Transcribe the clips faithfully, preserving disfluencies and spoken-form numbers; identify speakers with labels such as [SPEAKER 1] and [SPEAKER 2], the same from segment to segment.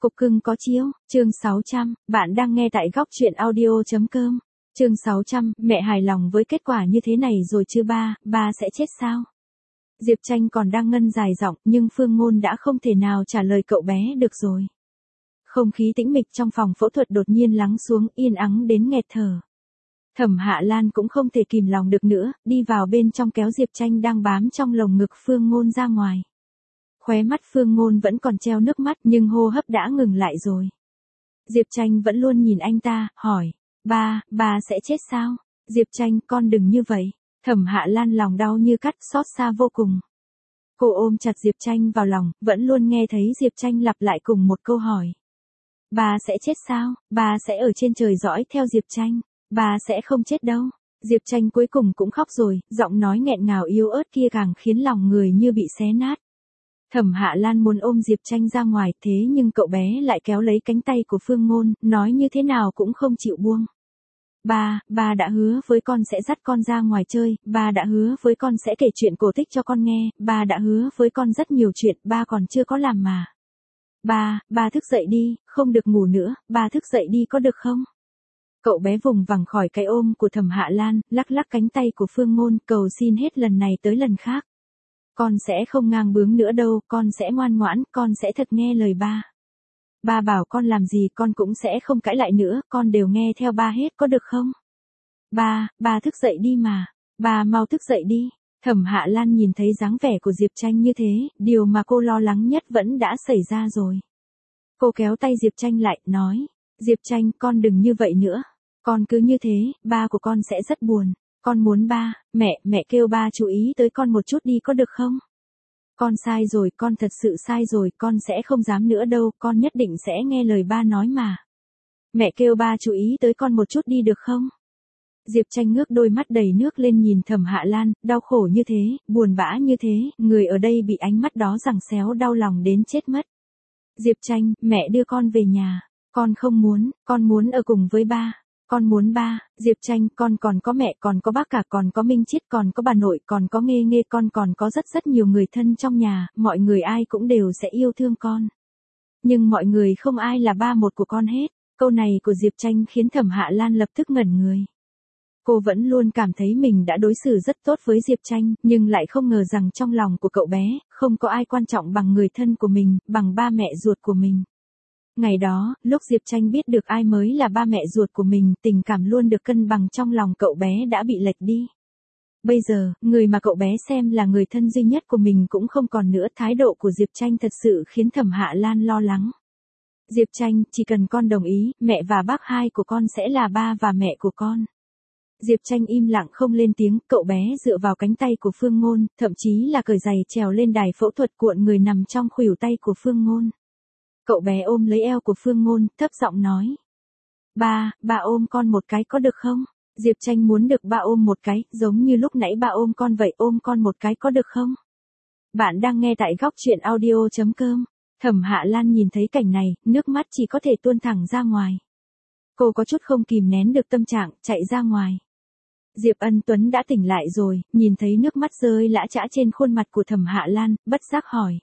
[SPEAKER 1] Cục cưng có chiếu, chương sáu trăm, bạn đang nghe tại góc truyện audio.com. Chương sáu trăm, mẹ hài lòng với kết quả như thế này rồi chưa ba, ba sẽ chết sao? Diệp Tranh còn đang ngân dài giọng, nhưng Phương Ngôn đã không thể nào trả lời cậu bé được rồi. Không khí tĩnh mịch trong phòng phẫu thuật đột nhiên lắng xuống, yên ắng đến nghẹt thở. Thẩm Hạ Lan cũng không thể kìm lòng được nữa, đi vào bên trong kéo Diệp Tranh đang bám trong lồng ngực Phương Ngôn ra ngoài. Khóe mắt Phương Ngôn vẫn còn treo nước mắt nhưng hô hấp đã ngừng lại rồi. Diệp Tranh vẫn luôn nhìn anh ta, hỏi, ba, ba sẽ chết sao? Diệp Tranh, con đừng như vậy. Thẩm Hạ Lan lòng đau như cắt, xót xa vô cùng. Cô ôm chặt Diệp Tranh vào lòng, vẫn luôn nghe thấy Diệp Tranh lặp lại cùng một câu hỏi. Ba sẽ chết sao? Ba sẽ ở trên trời dõi theo Diệp Tranh. Ba sẽ không chết đâu. Diệp Tranh cuối cùng cũng khóc rồi, giọng nói nghẹn ngào yếu ớt kia càng khiến lòng người như bị xé nát. Thẩm Hạ Lan muốn ôm Diệp Tranh ra ngoài, thế nhưng cậu bé lại kéo lấy cánh tay của Phương Ngôn, nói như thế nào cũng không chịu buông. Ba, ba đã hứa với con sẽ dắt con ra ngoài chơi, ba đã hứa với con sẽ kể chuyện cổ tích cho con nghe, ba đã hứa với con rất nhiều chuyện, ba còn chưa có làm mà. Ba, ba thức dậy đi, không được ngủ nữa, ba thức dậy đi có được không? Cậu bé vùng vằng khỏi cái ôm của Thẩm Hạ Lan, lắc lắc cánh tay của Phương Ngôn, cầu xin hết lần này tới lần khác. Con sẽ không ngang bướng nữa đâu, con sẽ ngoan ngoãn, con sẽ thật nghe lời ba. Ba bảo con làm gì con cũng sẽ không cãi lại nữa, con đều nghe theo ba hết có được không? Ba, ba thức dậy đi mà, ba mau thức dậy đi. Thẩm Hạ Lan nhìn thấy dáng vẻ của Diệp Tranh như thế, điều mà cô lo lắng nhất vẫn đã xảy ra rồi. Cô kéo tay Diệp Tranh lại, nói, Diệp Tranh con đừng như vậy nữa, con cứ như thế, ba của con sẽ rất buồn. Con muốn ba, mẹ, mẹ kêu ba chú ý tới con một chút đi có được không? Con sai rồi, con thật sự sai rồi, con sẽ không dám nữa đâu, con nhất định sẽ nghe lời ba nói mà. Mẹ kêu ba chú ý tới con một chút đi được không? Diệp Tranh ngước đôi mắt đầy nước lên nhìn Thẩm Hạ Lan, đau khổ như thế, buồn bã như thế, người ở đây bị ánh mắt đó giằng xéo đau lòng đến chết mất. Diệp Tranh, mẹ đưa con về nhà, con không muốn, con muốn ở cùng với ba. Con muốn ba, Diệp Tranh, con còn có mẹ, còn có bác cả, còn có Minh Chiết, còn có bà nội, còn có Nghê Nghê, con còn có rất rất nhiều người thân trong nhà, mọi người ai cũng đều sẽ yêu thương con. Nhưng mọi người không ai là ba một của con hết. Câu này của Diệp Tranh khiến Thẩm Hạ Lan lập tức ngẩn người. Cô vẫn luôn cảm thấy mình đã đối xử rất tốt với Diệp Tranh, nhưng lại không ngờ rằng trong lòng của cậu bé, không có ai quan trọng bằng người thân của mình, bằng ba mẹ ruột của mình. Ngày đó, lúc Diệp Tranh biết được ai mới là ba mẹ ruột của mình, tình cảm luôn được cân bằng trong lòng cậu bé đã bị lệch đi. Bây giờ, người mà cậu bé xem là người thân duy nhất của mình cũng không còn nữa, thái độ của Diệp Tranh thật sự khiến Thẩm Hạ Lan lo lắng. Diệp Tranh, chỉ cần con đồng ý, mẹ và bác hai của con sẽ là ba và mẹ của con. Diệp Tranh im lặng không lên tiếng, cậu bé dựa vào cánh tay của Phương Ngôn, thậm chí là cởi giày trèo lên đài phẫu thuật cuộn người nằm trong khuỷu tay của Phương Ngôn. Cậu bé ôm lấy eo của Phương Ngôn, thấp giọng nói. Ba, ba ôm con một cái có được không? Diệp Tranh muốn được ba ôm một cái, giống như lúc nãy ba ôm con vậy, ôm con một cái có được không? Bạn đang nghe tại góc truyện audio.com. Thẩm Hạ Lan nhìn thấy cảnh này, nước mắt chỉ có thể tuôn thẳng ra ngoài. Cô có chút không kìm nén được tâm trạng, chạy ra ngoài. Diệp Ân Tuấn đã tỉnh lại rồi, nhìn thấy nước mắt rơi lã chã trên khuôn mặt của Thẩm Hạ Lan, bất giác hỏi.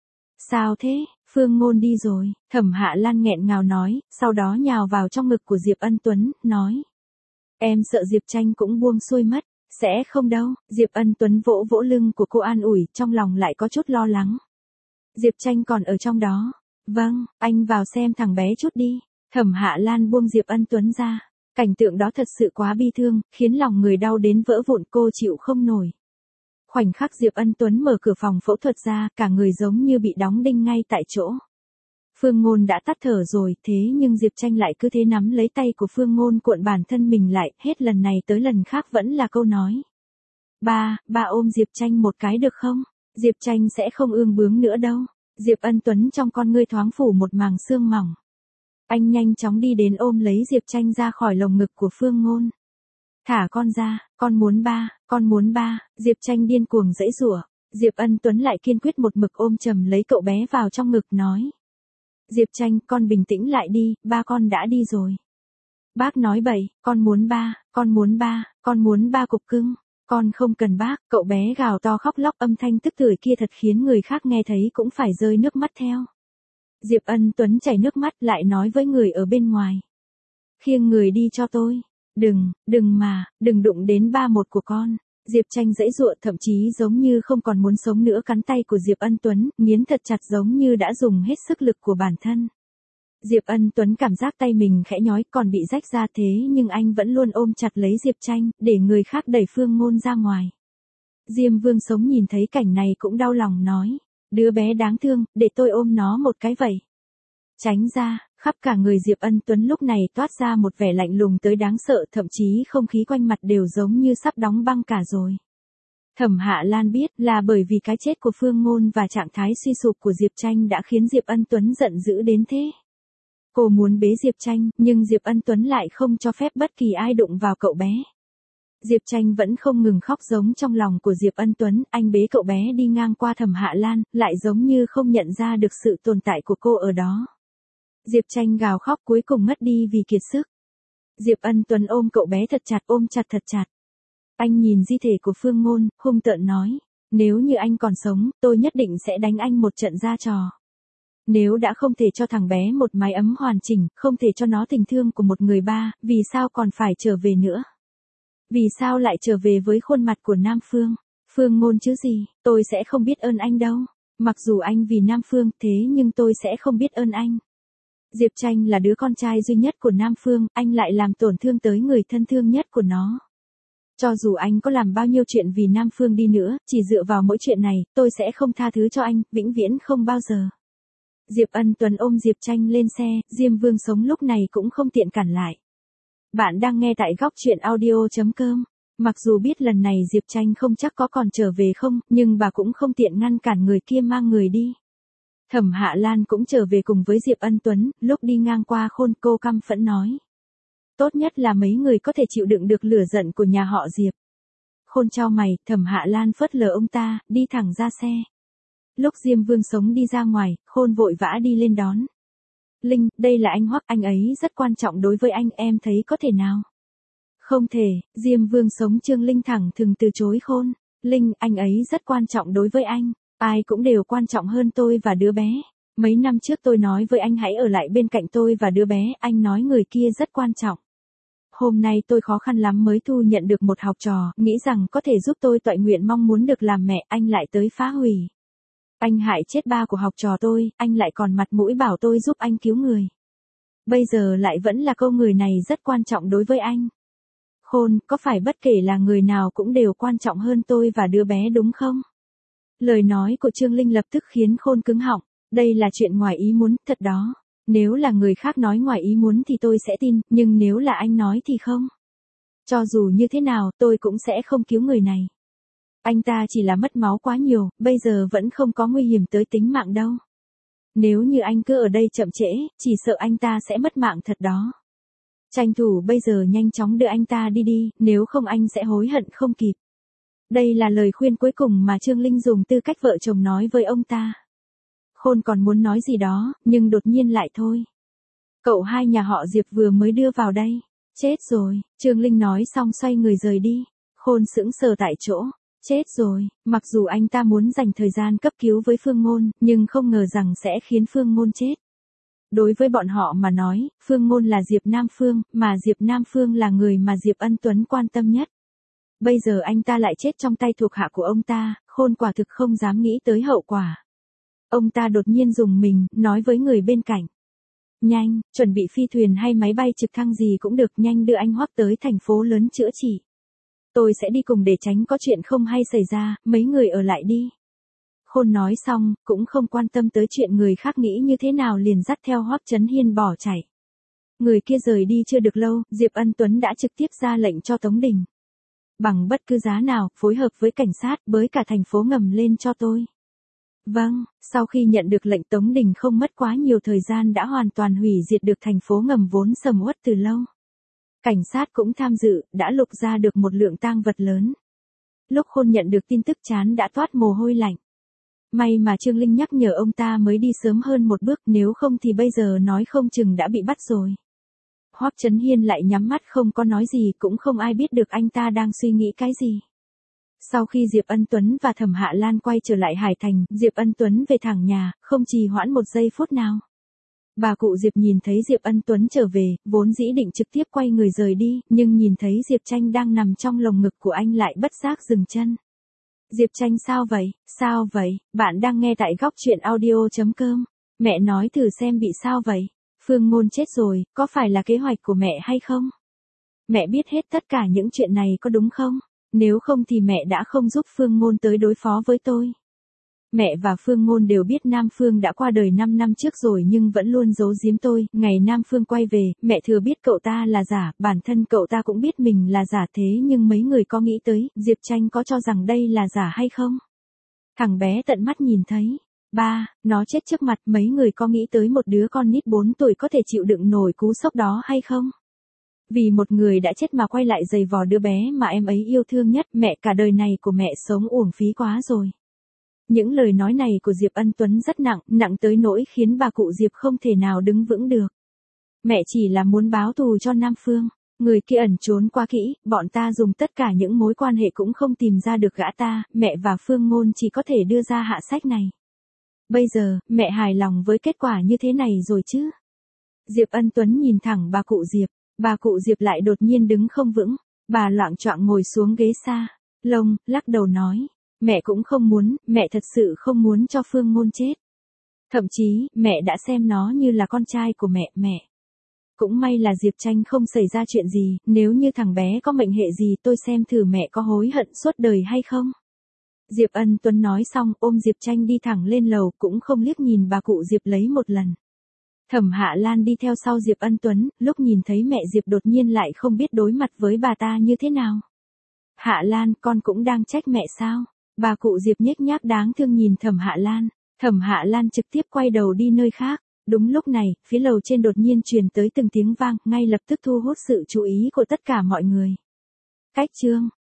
[SPEAKER 1] Sao thế? Phương Ngôn đi rồi, Thẩm Hạ Lan nghẹn ngào nói, sau đó nhào vào trong ngực của Diệp Ân Tuấn, nói. Em sợ Diệp Tranh cũng buông xuôi mất, sẽ không đâu, Diệp Ân Tuấn vỗ vỗ lưng của cô an ủi, trong lòng lại có chút lo lắng. Diệp Tranh còn ở trong đó. Vâng, anh vào xem thằng bé chút đi. Thẩm Hạ Lan buông Diệp Ân Tuấn ra. Cảnh tượng đó thật sự quá bi thương, khiến lòng người đau đến vỡ vụn, cô chịu không nổi. Khoảnh khắc Diệp Ân Tuấn mở cửa phòng phẫu thuật ra, cả người giống như bị đóng đinh ngay tại chỗ. Phương Ngôn đã tắt thở rồi, thế nhưng Diệp Tranh lại cứ thế nắm lấy tay của Phương Ngôn cuộn bản thân mình lại, hết lần này tới lần khác vẫn là câu nói. Ba, ba ôm Diệp Tranh một cái được không? Diệp Tranh sẽ không ương bướng nữa đâu. Diệp Ân Tuấn trong con ngươi thoáng phủ một màng sương mỏng. Anh nhanh chóng đi đến ôm lấy Diệp Tranh ra khỏi lồng ngực của Phương Ngôn. Thả con ra, con muốn ba, con muốn ba, Diệp Tranh điên cuồng giãy giụa. Diệp Ân Tuấn lại kiên quyết một mực ôm chầm lấy cậu bé vào trong ngực nói. Diệp Tranh, con bình tĩnh lại đi, ba con đã đi rồi. Bác nói bậy, con muốn ba, con muốn ba, con muốn ba cục cưng. Con không cần bác, cậu bé gào to khóc lóc, âm thanh tức tưởi kia thật khiến người khác nghe thấy cũng phải rơi nước mắt theo. Diệp Ân Tuấn chảy nước mắt lại nói với người ở bên ngoài. Khiêng người đi cho tôi. Đừng, đừng mà, đừng đụng đến ba một của con. Diệp Tranh giãy giụa thậm chí giống như không còn muốn sống nữa, cắn tay của Diệp Ân Tuấn, nghiến thật chặt giống như đã dùng hết sức lực của bản thân. Diệp Ân Tuấn cảm giác tay mình khẽ nhói còn bị rách ra thế nhưng anh vẫn luôn ôm chặt lấy Diệp Tranh, để người khác đẩy Phương Ngôn ra ngoài. Diêm Vương Sống nhìn thấy cảnh này cũng đau lòng nói. Đứa bé đáng thương, để tôi ôm nó một cái vậy. Tránh ra, khắp cả người Diệp Ân Tuấn lúc này toát ra một vẻ lạnh lùng tới đáng sợ, thậm chí không khí quanh mặt đều giống như sắp đóng băng cả rồi. Thẩm Hạ Lan biết là bởi vì cái chết của Phương Ngôn và trạng thái suy sụp của Diệp Tranh đã khiến Diệp Ân Tuấn giận dữ đến thế. Cô muốn bế Diệp Tranh, nhưng Diệp Ân Tuấn lại không cho phép bất kỳ ai đụng vào cậu bé. Diệp Tranh vẫn không ngừng khóc giống trong lòng của Diệp Ân Tuấn, anh bế cậu bé đi ngang qua Thẩm Hạ Lan, lại giống như không nhận ra được sự tồn tại của cô ở đó. Diệp Tranh gào khóc cuối cùng ngất đi vì kiệt sức. Diệp Ân Tuấn ôm cậu bé thật chặt, ôm chặt thật chặt. Anh nhìn di thể của Phương Ngôn, hung tợn nói, nếu như anh còn sống, tôi nhất định sẽ đánh anh một trận ra trò. Nếu đã không thể cho thằng bé một mái ấm hoàn chỉnh, không thể cho nó tình thương của một người ba, vì sao còn phải trở về nữa? Vì sao lại trở về với khuôn mặt của Nam Phương? Phương Ngôn chứ gì, tôi sẽ không biết ơn anh đâu. Mặc dù anh vì Nam Phương thế nhưng tôi sẽ không biết ơn anh. Diệp Tranh là đứa con trai duy nhất của Nam Phương, anh lại làm tổn thương tới người thân thương nhất của nó. Cho dù anh có làm bao nhiêu chuyện vì Nam Phương đi nữa, chỉ dựa vào mỗi chuyện này, tôi sẽ không tha thứ cho anh, vĩnh viễn không bao giờ. Diệp Ân Tuấn ôm Diệp Tranh lên xe, Diêm Vương Sống lúc này cũng không tiện cản lại. Bạn đang nghe tại góc truyện audio chấm com. Mặc dù biết lần này Diệp Tranh không chắc có còn trở về không, nhưng bà cũng không tiện ngăn cản người kia mang người đi. Thẩm Hạ Lan cũng trở về cùng với Diệp Ân Tuấn, lúc đi ngang qua Khôn cô căm phẫn nói. Tốt nhất là mấy người có thể chịu đựng được lửa giận của nhà họ Diệp. Khôn chau mày, Thẩm Hạ Lan phớt lờ ông ta, đi thẳng ra xe. Lúc Diêm Vương Sống đi ra ngoài, Khôn vội vã đi lên đón. Linh, đây là anh Hoắc, anh ấy rất quan trọng đối với anh, em thấy có thể nào? Không thể, Diêm Vương Sống Trương Linh thẳng thừng từ chối Khôn. Linh, anh ấy rất quan trọng đối với anh, ai cũng đều quan trọng hơn tôi và đứa bé. Mấy năm trước tôi nói với anh hãy ở lại bên cạnh tôi và đứa bé, anh nói người kia rất quan trọng. Hôm nay tôi khó khăn lắm mới thu nhận được một học trò, nghĩ rằng có thể giúp tôi toại nguyện mong muốn được làm mẹ, anh lại tới phá hủy. Anh hại chết ba của học trò tôi, anh lại còn mặt mũi bảo tôi giúp anh cứu người. Bây giờ lại vẫn là câu người này rất quan trọng đối với anh. Khôn, có phải bất kể là người nào cũng đều quan trọng hơn tôi và đứa bé đúng không? Lời nói của Trương Linh lập tức khiến Khôn cứng họng. Đây là chuyện ngoài ý muốn, thật đó. Nếu là người khác nói ngoài ý muốn thì tôi sẽ tin, nhưng nếu là anh nói thì không. Cho dù như thế nào, tôi cũng sẽ không cứu người này. Anh ta chỉ là mất máu quá nhiều, bây giờ vẫn không có nguy hiểm tới tính mạng đâu. Nếu như anh cứ ở đây chậm trễ, chỉ sợ anh ta sẽ mất mạng thật đó. Tranh thủ bây giờ nhanh chóng đưa anh ta đi đi, nếu không anh sẽ hối hận không kịp. Đây là lời khuyên cuối cùng mà Trương Linh dùng tư cách vợ chồng nói với ông ta. Khôn còn muốn nói gì đó, nhưng đột nhiên lại thôi. Cậu hai nhà họ Diệp vừa mới đưa vào đây. Chết rồi, Trương Linh nói xong xoay người rời đi. Khôn sững sờ tại chỗ. Chết rồi, mặc dù anh ta muốn dành thời gian cấp cứu với Phương Ngôn, nhưng không ngờ rằng sẽ khiến Phương Ngôn chết. Đối với bọn họ mà nói, Phương Ngôn là Diệp Nam Phương, mà Diệp Nam Phương là người mà Diệp Ân Tuấn quan tâm nhất. Bây giờ anh ta lại chết trong tay thuộc hạ của ông ta, Khôn quả thực không dám nghĩ tới hậu quả. Ông ta đột nhiên dùng mình, nói với người bên cạnh. Nhanh, chuẩn bị phi thuyền hay máy bay trực thăng gì cũng được, nhanh đưa anh Hoắc tới thành phố lớn chữa trị. Tôi sẽ đi cùng để tránh có chuyện không hay xảy ra, mấy người ở lại đi. Khôn nói xong, cũng không quan tâm tới chuyện người khác nghĩ như thế nào liền dắt theo Hoắc Chấn Hiên bỏ chạy. Người kia rời đi chưa được lâu, Diệp Ân Tuấn đã trực tiếp ra lệnh cho Tống Đình. Bằng bất cứ giá nào, phối hợp với cảnh sát, bới cả thành phố ngầm lên cho tôi. Vâng, sau khi nhận được lệnh Tống Đình không mất quá nhiều thời gian đã hoàn toàn hủy diệt được thành phố ngầm vốn sầm uất từ lâu. Cảnh sát cũng tham dự, đã lục ra được một lượng tang vật lớn. Lúc Khôn nhận được tin tức chán đã toát mồ hôi lạnh. May mà Trương Linh nhắc nhở ông ta mới đi sớm hơn một bước, nếu không thì bây giờ nói không chừng đã bị bắt rồi. Hoắc Chấn Hiên lại nhắm mắt không có nói gì, cũng không ai biết được anh ta đang suy nghĩ cái gì. Sau khi Diệp Ân Tuấn và Thẩm Hạ Lan quay trở lại Hải Thành, Diệp Ân Tuấn về thẳng nhà, không trì hoãn một giây phút nào. Bà cụ Diệp nhìn thấy Diệp Ân Tuấn trở về, vốn dĩ định trực tiếp quay người rời đi, nhưng nhìn thấy Diệp Tranh đang nằm trong lồng ngực của anh lại bất giác dừng chân. Diệp Tranh sao vậy, sao vậy, bạn đang nghe tại góc chuyện audio.com. Mẹ nói thử xem bị sao vậy, Phương Ngôn chết rồi, có phải là kế hoạch của mẹ hay không? Mẹ biết hết tất cả những chuyện này có đúng không? Nếu không thì mẹ đã không giúp Phương Ngôn tới đối phó với tôi. Mẹ và Phương Ngôn đều biết Nam Phương đã qua đời năm năm trước rồi nhưng vẫn luôn giấu giếm tôi. Ngày Nam Phương quay về, mẹ thừa biết cậu ta là giả, bản thân cậu ta cũng biết mình là giả thế nhưng mấy người có nghĩ tới, Diệp Tranh có cho rằng đây là giả hay không? Thằng bé tận mắt nhìn thấy. Ba, nó chết trước mặt, mấy người có nghĩ tới một đứa con nít bốn tuổi có thể chịu đựng nổi cú sốc đó hay không? Vì một người đã chết mà quay lại giày vò đứa bé mà em ấy yêu thương nhất, mẹ cả đời này của mẹ sống uổng phí quá rồi. Những lời nói này của Diệp Ân Tuấn rất nặng, nặng tới nỗi khiến bà cụ Diệp không thể nào đứng vững được. Mẹ chỉ là muốn báo thù cho Nam Phương, người kia ẩn trốn quá kỹ, bọn ta dùng tất cả những mối quan hệ cũng không tìm ra được gã ta, mẹ và Phương Ngôn chỉ có thể đưa ra hạ sách này. Bây giờ, mẹ hài lòng với kết quả như thế này rồi chứ? Diệp Ân Tuấn nhìn thẳng bà cụ Diệp, bà cụ Diệp lại đột nhiên đứng không vững, bà loạng choạng ngồi xuống ghế xa, lông, lắc đầu nói. Mẹ cũng không muốn, mẹ thật sự không muốn cho Phương Ngôn chết. Thậm chí, mẹ đã xem nó như là con trai của mẹ, mẹ. Cũng may là Diệp Tranh không xảy ra chuyện gì, nếu như thằng bé có mệnh hệ gì tôi xem thử mẹ có hối hận suốt đời hay không. Diệp Ân Tuấn nói xong ôm Diệp Tranh đi thẳng lên lầu cũng không liếc nhìn bà cụ Diệp lấy một lần. Thẩm Hạ Lan đi theo sau Diệp Ân Tuấn, lúc nhìn thấy mẹ Diệp đột nhiên lại không biết đối mặt với bà ta như thế nào. Hạ Lan, con cũng đang trách mẹ sao? Bà cụ Diệp nhếch nhác đáng thương nhìn Thẩm Hạ Lan, Thẩm Hạ Lan trực tiếp quay đầu đi nơi khác. Đúng lúc này, phía lầu trên đột nhiên truyền tới từng tiếng vang, ngay lập tức thu hút sự chú ý của tất cả mọi người. Cách chương